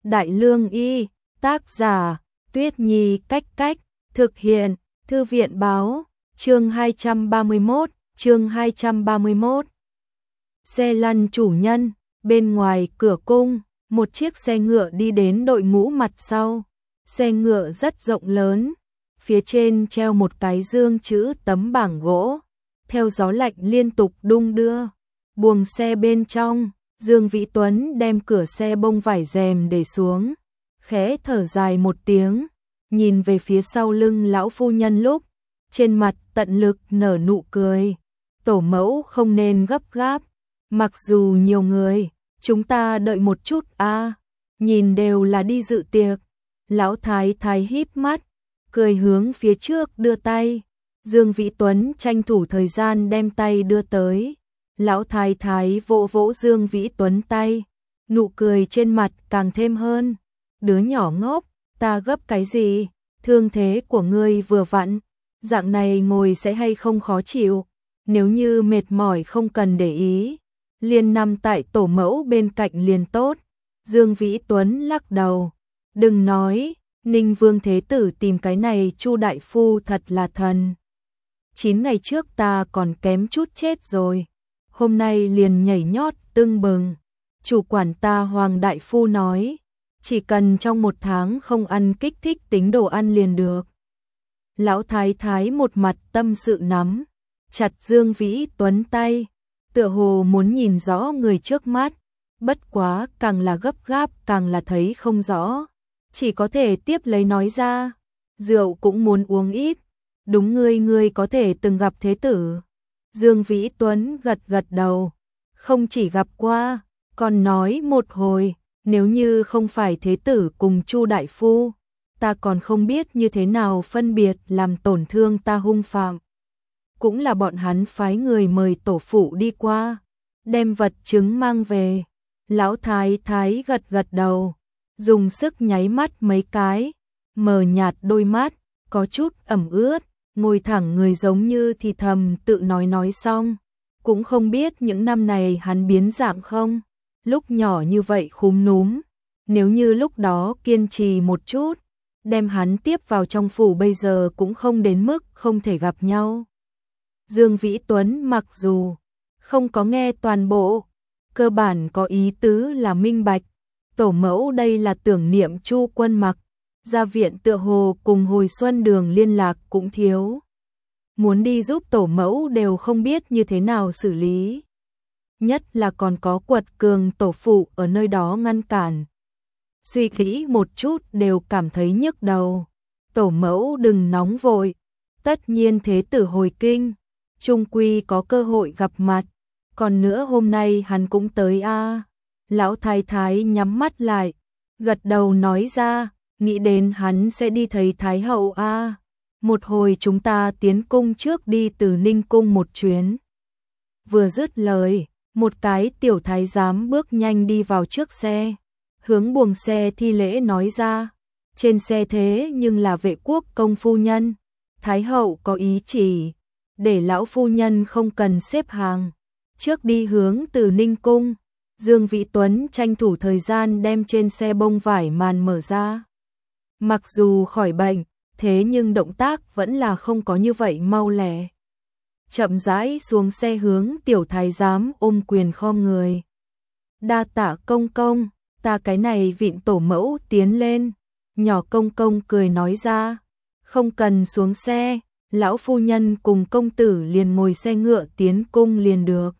Đại Lương Y, tác giả, Tuyết Nhi Cách Cách, thực hiện, Thư viện Báo, chương 231. Xe lăn chủ nhân, bên ngoài cửa cung, một chiếc xe ngựa đi đến đội ngũ mặt sau. Xe ngựa rất rộng lớn, phía trên treo một cái dương chữ tấm bảng gỗ, theo gió lạnh liên tục đung đưa. Buồng xe bên trong, Dương Vĩ Tuấn đem cửa xe bông vải rèm để xuống, khẽ thở dài một tiếng, nhìn về phía sau lưng lão phu nhân lúc, trên mặt tận lực nở nụ cười. Tổ mẫu không nên gấp gáp, mặc dù nhiều người, chúng ta đợi một chút a, nhìn đều là đi dự tiệc. Lão thái thái híp mắt, cười hướng phía trước đưa tay. Dương Vĩ Tuấn tranh thủ thời gian đem tay đưa tới. Lão thái thái vỗ vỗ Dương Vĩ Tuấn tay, nụ cười trên mặt càng thêm hơn. Đứa nhỏ ngốc, ta gấp cái gì, thương thế của ngươi vừa vặn, dạng này ngồi sẽ hay không khó chịu, nếu như mệt mỏi không cần để ý, liền nằm tại tổ mẫu bên cạnh liền tốt. Dương Vĩ Tuấn lắc đầu, đừng nói, Ninh Vương Thế Tử tìm cái này Chu đại phu thật là thần. 9 ngày trước ta còn kém chút chết rồi, hôm nay liền nhảy nhót tưng bừng. Chủ quản ta Hoàng đại phu nói, chỉ cần trong 1 tháng không ăn kích thích tính đồ ăn liền được. Lão thái thái một mặt tâm sự nắm chặt Dương Vĩ Tuấn tay, tựa hồ muốn nhìn rõ người trước mắt, bất quá càng là gấp gáp càng là thấy không rõ, chỉ có thể tiếp lấy nói ra, rượu cũng muốn uống ít. Đúng, ngươi có thể từng gặp Thế Tử? Dương Vĩ Tuấn gật gật đầu, không chỉ gặp qua, còn nói một hồi, nếu như không phải Thế Tử cùng Chu đại phu, ta còn không biết như thế nào phân biệt làm tổn thương ta hung phạm. Cũng là bọn hắn phái người mời tổ phụ đi qua, đem vật chứng mang về. Lão thái thái gật gật đầu, dùng sức nháy mắt mấy cái, mờ nhạt đôi mắt, có chút ẩm ướt, ngồi thẳng người giống như thì thầm tự nói xong, cũng không biết những năm này hắn biến dạng không, lúc nhỏ như vậy khúm núm, nếu như lúc đó kiên trì một chút, đem hắn tiếp vào trong phủ bây giờ cũng không đến mức không thể gặp nhau. Dương Vĩ Tuấn mặc dù không có nghe toàn bộ, cơ bản có ý tứ là minh bạch, tổ mẫu đây là tưởng niệm Chu Quân Mặc, gia viện tựa hồ cùng hồi xuân đường liên lạc cũng thiếu. Muốn đi giúp tổ mẫu đều không biết như thế nào xử lý. Nhất là còn có Quật Cường tổ phụ ở nơi đó ngăn cản. Suy nghĩ một chút đều cảm thấy nhức đầu. Tổ mẫu đừng nóng vội. Tất nhiên Thế Tử hồi kinh, chung quy có cơ hội gặp mặt. Còn nữa hôm nay hắn cũng tới a. Lão thái thái nhắm mắt lại, gật đầu nói ra, nghĩ đến hắn sẽ đi thấy Thái hậu a. Một hồi chúng ta tiến cung trước đi từ Ninh cung một chuyến. Vừa dứt lời, một cái tiểu thái giám bước nhanh đi vào trước xe, hướng buồng xe thi lễ nói ra, trên xe thế nhưng là Vệ Quốc công phu nhân, Thái hậu có ý chỉ, để lão phu nhân không cần xếp hàng, trước đi hướng từ Ninh cung. Dương Vĩ Tuấn tranh thủ thời gian đem trên xe bông vải màn mở ra. Mặc dù khỏi bệnh, thế nhưng động tác vẫn là không có như vậy mau lẹ. Chậm rãi xuống xe hướng tiểu thái giám ôm quyền khom người. Đa tạ công công, ta cái này vịn tổ mẫu tiến lên. Nhỏ công công cười nói ra, không cần xuống xe, lão phu nhân cùng công tử liền ngồi xe ngựa tiến cung liền được.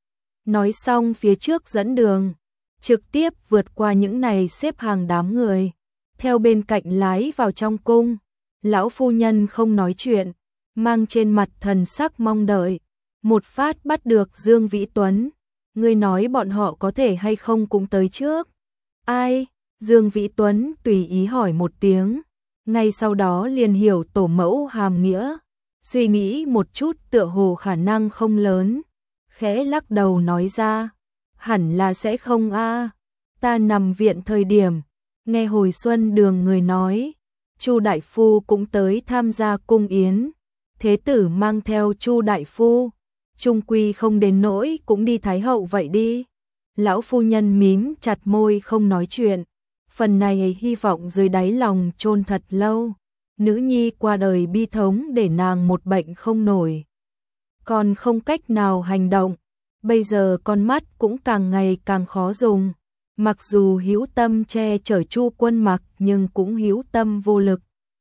Nói xong phía trước dẫn đường, trực tiếp vượt qua những này xếp hàng đám người, theo bên cạnh lái vào trong cung. Lão phu nhân không nói chuyện, mang trên mặt thần sắc mong đợi, một phát bắt được Dương Vĩ Tuấn. Ngươi nói bọn họ có thể hay không cũng tới trước? Ai? Dương Vĩ Tuấn tùy ý hỏi một tiếng, ngay sau đó liền hiểu tổ mẫu hàm nghĩa, suy nghĩ một chút tựa hồ khả năng không lớn, khẽ lắc đầu nói ra, hẳn là sẽ không a. Ta nằm viện thời điểm, nghe hồi xuân đường người nói, Chu đại phu cũng tới tham gia cung yến, Thế Tử mang theo Chu đại phu, chung quy không đến nỗi cũng đi Thái hậu vậy đi. Lão phu nhân mím chặt môi không nói chuyện, Phần này hy vọng dưới đáy lòng chôn thật lâu. Nữ nhi qua đời bi thống để nàng một bệnh không nổi. Còn không cách nào hành động. Bây giờ con mắt cũng càng ngày càng khó dùng. Mặc dù hữu tâm che chở Chu Quân Mặc nhưng cũng hữu tâm vô lực.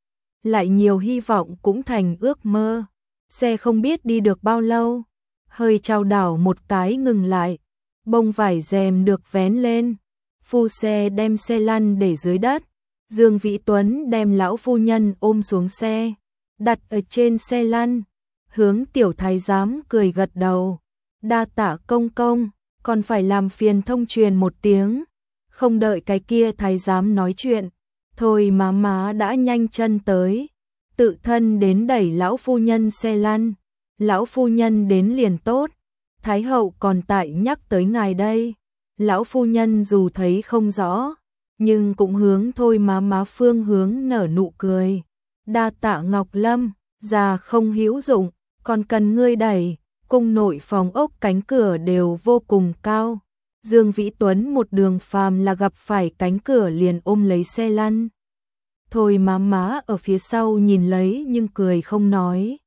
Lại nhiều hy vọng cũng thành ước mơ. Xe không biết đi được bao lâu. Hơi chao đảo một cái ngừng lại. Bông vải rèm được vén lên. Phu xe đem xe lăn để dưới đất. Dương Vĩ Tuấn đem lão phu nhân ôm xuống xe. Đặt ở trên xe lăn. Hướng tiểu thái giám cười gật đầu. Đa tạ công công. Còn phải làm phiền thông truyền một tiếng. Không đợi cái kia thái giám nói chuyện. Thôi má đã nhanh chân tới. Tự thân đến đẩy lão phu nhân xe lăn. Lão phu nhân đến liền tốt. Thái hậu còn tại nhắc tới ngài đây. Lão phu nhân dù thấy không rõ, nhưng cũng hướng thôi má phương hướng nở nụ cười. Đa tạ Ngọc Lâm, già không hữu dụng, còn cần ngươi đẩy. Cung nội phòng ốc cánh cửa đều vô cùng cao. Dương Vĩ Tuấn một đường phàm là gặp phải cánh cửa liền ôm lấy xe lăn. Thôi má ở phía sau nhìn lấy nhưng cười không nói.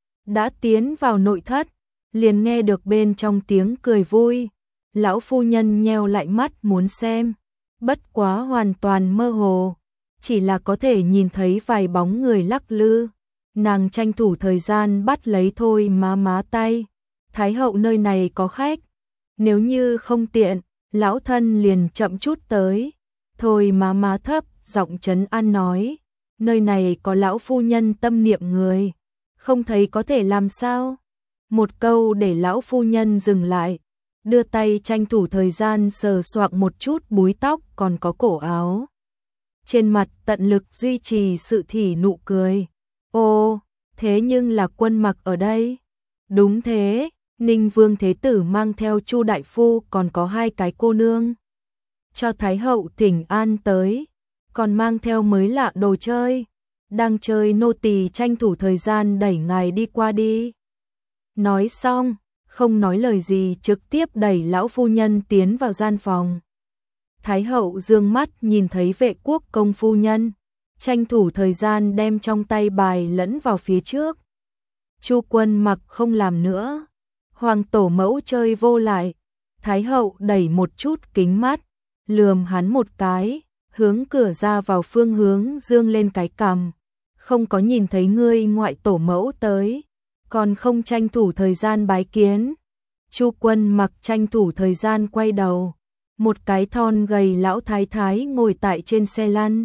Đã tiến vào nội thất, liền nghe được bên trong tiếng cười vui. Lão phu nhân nheo lại mắt muốn xem, bất quá hoàn toàn mơ hồ, chỉ là có thể nhìn thấy vài bóng người lắc lư. Nàng tranh thủ thời gian bắt lấy thôi má tay. Thái hậu nơi này có khách, nếu như không tiện, lão thân liền chậm chút tới. Thôi má thấp giọng trấn an nói, nơi này có lão phu nhân tâm niệm người, không thấy có thể làm sao. Một câu để lão phu nhân dừng lại, đưa tay tranh thủ thời gian sờ soạng một chút búi tóc còn có cổ áo. Trên mặt tận lực duy trì sự thỉ nụ cười. Ô, thế nhưng là Quân Mặc ở đây. Đúng thế, Ninh Vương Thế Tử mang theo Chu Đại Phu còn có hai cái cô nương. Cho Thái hậu thỉnh an tới, còn mang theo mới lạ đồ chơi. Đang chơi nô tỳ tranh thủ thời gian đẩy ngài đi qua đi. Nói xong, không nói lời gì trực tiếp đẩy lão phu nhân tiến vào gian phòng. Thái hậu dương mắt nhìn thấy Vệ Quốc công phu nhân, tranh thủ thời gian đem trong tay bài lẫn vào phía trước. Chu Quân Mặc không làm nữa. Hoàng tổ mẫu chơi vô lại. Thái hậu đẩy một chút kính mắt, lườm hắn một cái, hướng cửa ra vào phương hướng dương lên cái cằm. Không có nhìn thấy ngươi ngoại tổ mẫu tới, còn không tranh thủ thời gian bái kiến. Chu Quân Mặc tranh thủ thời gian quay đầu, một cái thon gầy lão thái thái ngồi tại trên xe lăn.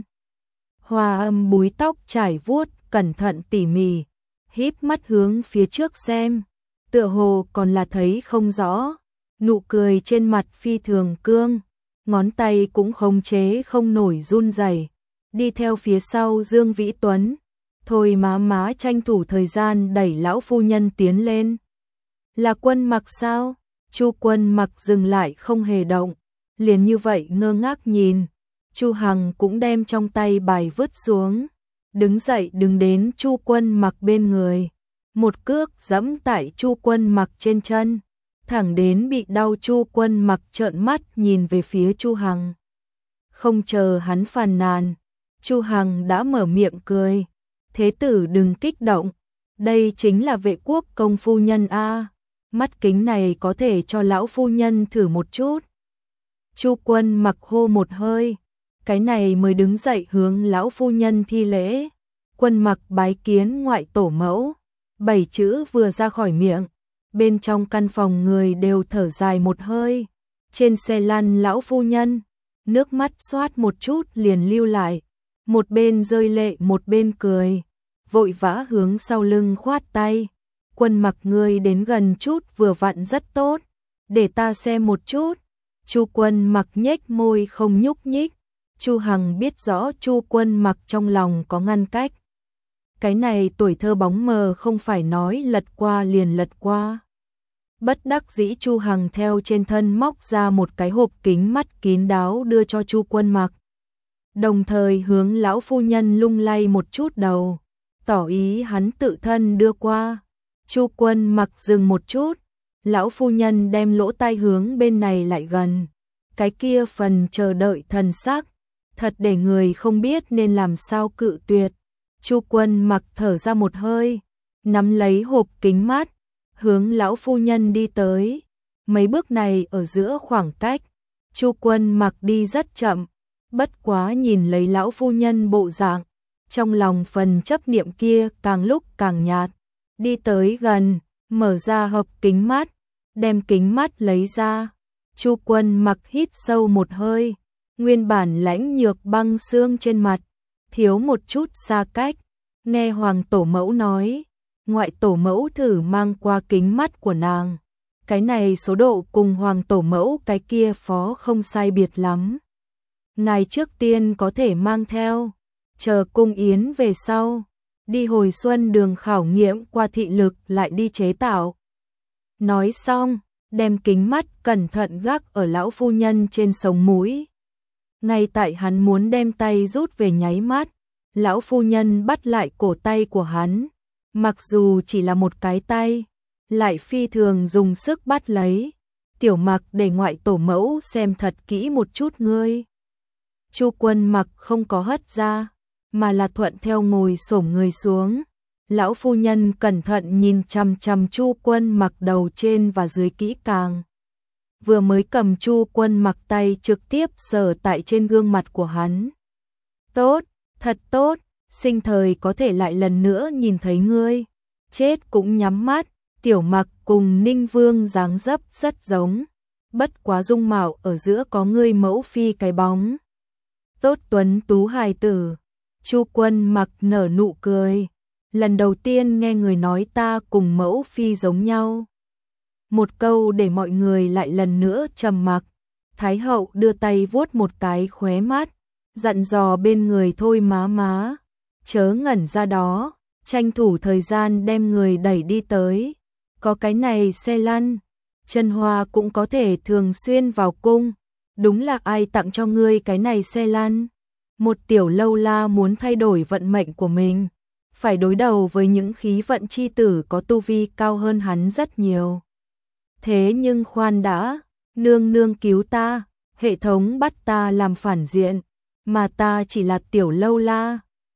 Hoa âm búi tóc trải vuốt, cẩn thận tỉ mỉ, híp mắt hướng phía trước xem, tựa hồ còn là thấy không rõ. Nụ cười trên mặt phi thường cương, ngón tay cũng khống chế không nổi run rẩy. Đi theo phía sau Dương Vĩ Tuấn. Thôi má tranh thủ thời gian đẩy lão phu nhân tiến lên. Là Quân Mặc sao? Chu Quân Mặc dừng lại không hề động, liền như vậy ngơ ngác nhìn. Chu Hằng cũng đem trong tay bài vứt xuống, đứng dậy đứng đến Chu Quân Mặc bên người, một cước giẫm tại Chu Quân Mặc trên chân, thẳng đến bị đau. Chu Quân Mặc trợn mắt nhìn về phía Chu Hằng. Không chờ hắn phàn nàn, Chu Hằng đã mở miệng cười. Thế tử đừng kích động, đây chính là Vệ Quốc công phu nhân a. Mắt kính này có thể cho lão phu nhân thử một chút. Chu Quân Mặc hô một hơi, cái này mới đứng dậy hướng lão phu nhân thi lễ. Quân Mặc bái kiến ngoại tổ mẫu. 7 chữ vừa ra khỏi miệng, bên trong căn phòng người đều thở dài một hơi. Trên xe lăn lão phu nhân, nước mắt xoát một chút liền lưu lại, một bên rơi lệ một bên cười, vội vã hướng sau lưng khoát tay. Quân Mặc ngươi đến gần chút vừa vặn rất tốt, để ta xem một chút. Chu Quân Mặc nhếch môi không nhúc nhích. Chu Hằng biết rõ Chu Quân Mặc trong lòng có ngăn cách. Cái này tuổi thơ bóng mờ không phải nói lật qua liền lật qua. Bất đắc dĩ Chu Hằng theo trên thân móc ra một cái hộp kính mắt kín đáo đưa cho Chu Quân Mặc. Đồng thời hướng lão phu nhân lung lay một chút đầu, tỏ ý hắn tự thân đưa qua. Chu Quân Mặc dừng một chút, lão phu nhân đem lỗ tai hướng bên này lại gần, cái kia phần chờ đợi thần sắc, thật để người không biết nên làm sao cự tuyệt. Chu Quân Mặc thở ra một hơi, nắm lấy hộp kính mát, hướng lão phu nhân đi tới. Mấy bước này ở giữa khoảng cách, Chu Quân Mặc đi rất chậm, bất quá nhìn lấy lão phu nhân bộ dạng, trong lòng phần chấp niệm kia càng lúc càng nhạt. Đi tới gần, mở ra hộp kính mát, đem kính mát lấy ra. Chu Quân Mặc hít sâu một hơi, nguyên bản lãnh nhược băng xương trên mặt, thiếu một chút xa cách. Nghe Hoàng tổ mẫu nói, ngoại tổ mẫu thử mang qua kính mắt của nàng. Cái này số độ cùng Hoàng tổ mẫu cái kia phó không sai biệt lắm. Ngài trước tiên có thể mang theo, chờ cung yến về sau, đi hồi xuân đường khảo nghiệm qua thị lực lại đi chế tạo. Nói xong, đem kính mắt cẩn thận gác ở lão phu nhân trên sống mũi. Ngay tại hắn muốn đem tay rút về nháy mắt, lão phu nhân bắt lại cổ tay của hắn, mặc dù chỉ là một cái tay, lại phi thường dùng sức bắt lấy. Tiểu Mặc, để ngoại tổ mẫu xem thật kỹ một chút ngươi. Chu Quân Mặc không có hất ra, mà là thuận theo ngồi xổm người xuống. Lão phu nhân cẩn thận nhìn chằm chằm Chu Quân Mặc đầu trên và dưới kỹ càng. Vừa mới cầm Chu Quân Mặc tay trực tiếp sờ tại trên gương mặt của hắn. Tốt, thật tốt, sinh thời có thể lại lần nữa nhìn thấy ngươi. Chết cũng nhắm mắt. Tiểu Mặc cùng Ninh Vương dáng dấp rất giống, bất quá dung mạo ở giữa có ngươi mẫu phi cái bóng. Tốt tuấn tú hài tử. Chu Quân Mặc nở nụ cười, lần đầu tiên nghe người nói ta cùng mẫu phi giống nhau. Một câu để mọi người lại lần nữa trầm mặc. Thái hậu đưa tay vuốt một cái khóe mắt, dặn dò bên người Thôi má má, chớ ngẩn ra đó, tranh thủ thời gian đem người đẩy đi tới. Có cái này xe lăn, Trần Hoa cũng có thể thường xuyên vào cung. Đúng là ai tặng cho ngươi cái này xe lăn? Một tiểu lâu la muốn thay đổi vận mệnh của mình, phải đối đầu với những khí vận chi tử có tu vi cao hơn hắn rất nhiều. Thế nhưng khoan đã, nương nương cứu ta, hệ thống bắt ta làm phản diện, mà ta chỉ là tiểu lâu la,